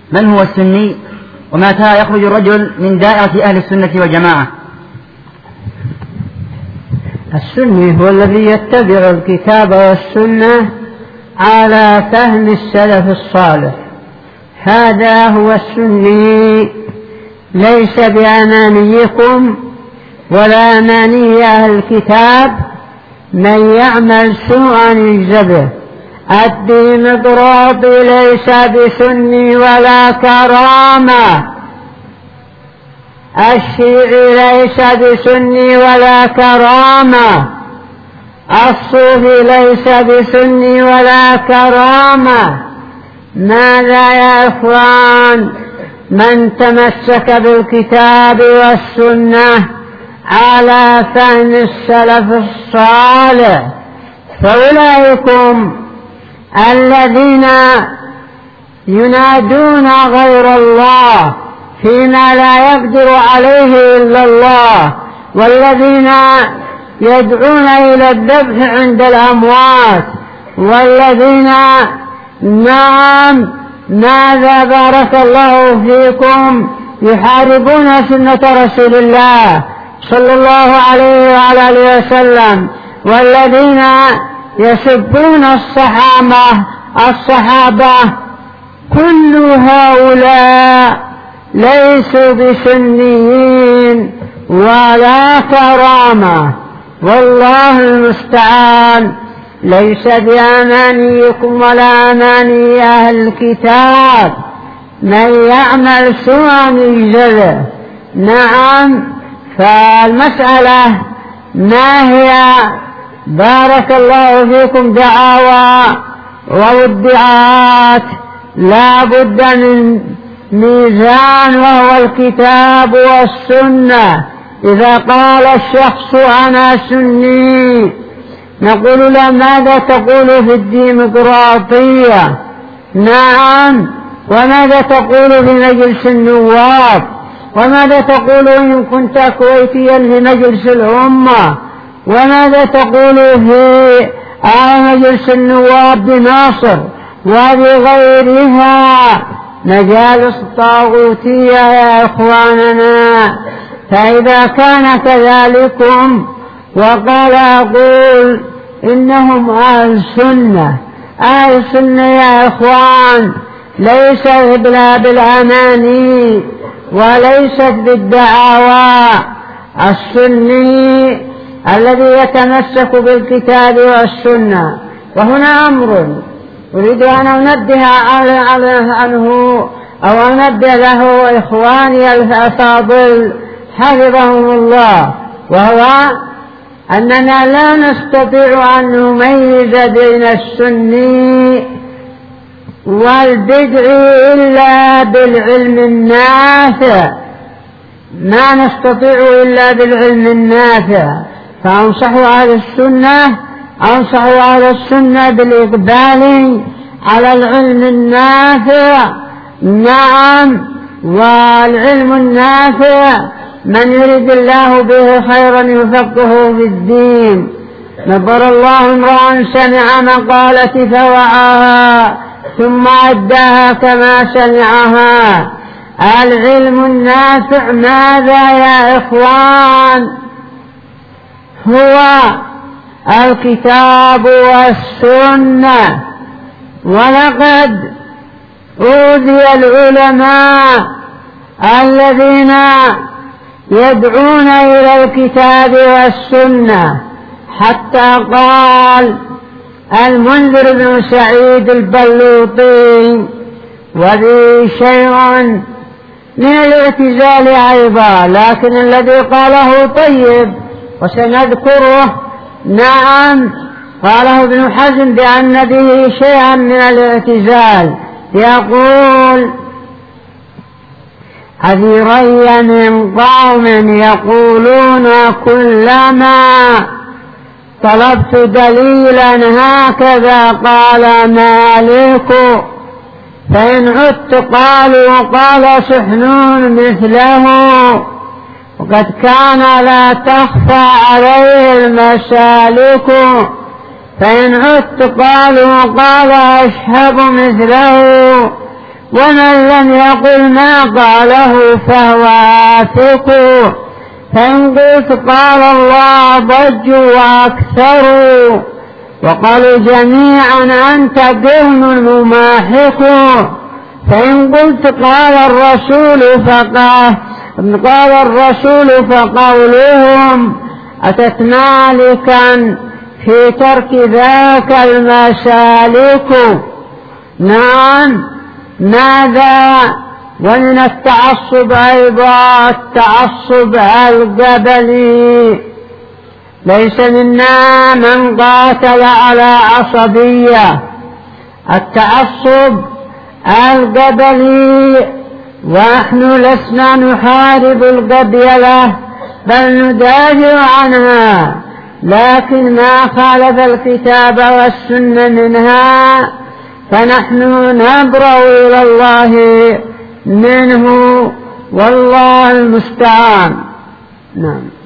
من هو السني؟ ومتى يخرج الرجل من دائرة أهل السنة والجماعة؟ السني هو الذي يتبع الكتاب والسنة على فهم السلف الصالح، هذا هو السني، ليس بأمانيكم ولا أماني أهل الكتاب. من يعمل سوءا يجزه. الديمقراطي ليس بسني ولا كرامة، الشيعي ليس بسني ولا كرامة، الصوفي ليس بسني ولا كرامة. ماذا يا إخوان؟ من تمسك بالكتاب والسنة على فهم السلف الصالح فأولئكم الذين ينادون غير الله فيما لا يقدر عليه إلا الله، والذين يدعون إلى الذبح عند الأموات، والذين ماذا بارك الله فيكم يحاربون سنة رسول الله صلى الله عليه وعلى آله وسلم، والذين يسبون الصحابة. كل هؤلاء ليسوا بسنيين ولا كرامة، والله المستعان. ليس بأمانيكم ولا أماني أهل الكتاب. من يعمل سوءا يجزه. نعم، فالمسألة ما هي بارك الله فيكم دعاوى وادعاءات، لا بد من ميزان وهو الكتاب والسنة. إذا قال الشخص أنا سني نقول له ماذا تقول في الديمقراطية؟ نعم، وماذا تقول في مجلس النواب؟ وماذا تقول إن كنت كويتيا في مجلس الأمة؟ وماذا تقول في مجلس النواب بناصر وبغيرها؟ مجالس طاغوتية يا إخواننا. فإذا كان كذلكم وقال أقول إنهم أهل السنة، أهل السنة يا إخوان ليس بالأماني وليست بالدعاوى. السني الذي يتمسك بالكتاب والسنة. وهنا أمر أريد أن أنبه عنه أو أنبه له إخواني الأفاضل حفظهم الله، وهو أننا لا نستطيع أن نميز بين السني والبدعي إلا بالعلم النافع، ما نستطيع إلا بالعلم النافع. فأنصح أهل السنة بالإقبال على العلم النافع. نعم، والعلم النافع من يريد الله به خيرا يفقهه في الدين. نبر الله امرأ سمع مقالتي فوعاها ثم أداها كما سمعها. العلم النافع ماذا يا إخوان؟ هو الكتاب والسنة. ولقد أوذي العلماء الذين يدعون إلى الكتاب والسنة، حتى قال المنذر بن سعيد البلوطي وذي شيء من الاعتزال أيضا، لكن الذي قاله طيب وسنذكره. نعم، قاله ابن حزم بأن به شيئا من الاعتزال. يقول حذري من قوم يقولون كلما طلبت دليلا هكذا قال مالك، فإن عدت قالوا قال سحنون مثله، وقد كان لا تخفى عليه المسالك، فإن عدت قالوا قال أشهب مثله، ومن لم يقل ما قاله فهو آفق. فإن قلت قال الله ضجوا وأكثروا وقالوا جميعا أنت قرن مماحق. فإن قلت قال الرسول فقولهم أتت مالكا في ترك ذاك المسالك. نعم ماذا؟ ومن التعصب أيضا التعصب القبلي. ليس منا من قاتل على عصبية. التعصب القبلي، ونحن لسنا نحارب القبيلة بل ندافع عنها، لكن ما خالف الكتاب والسنة منها فنحن نبرأ إلى الله منه، والله المستعان. نعم.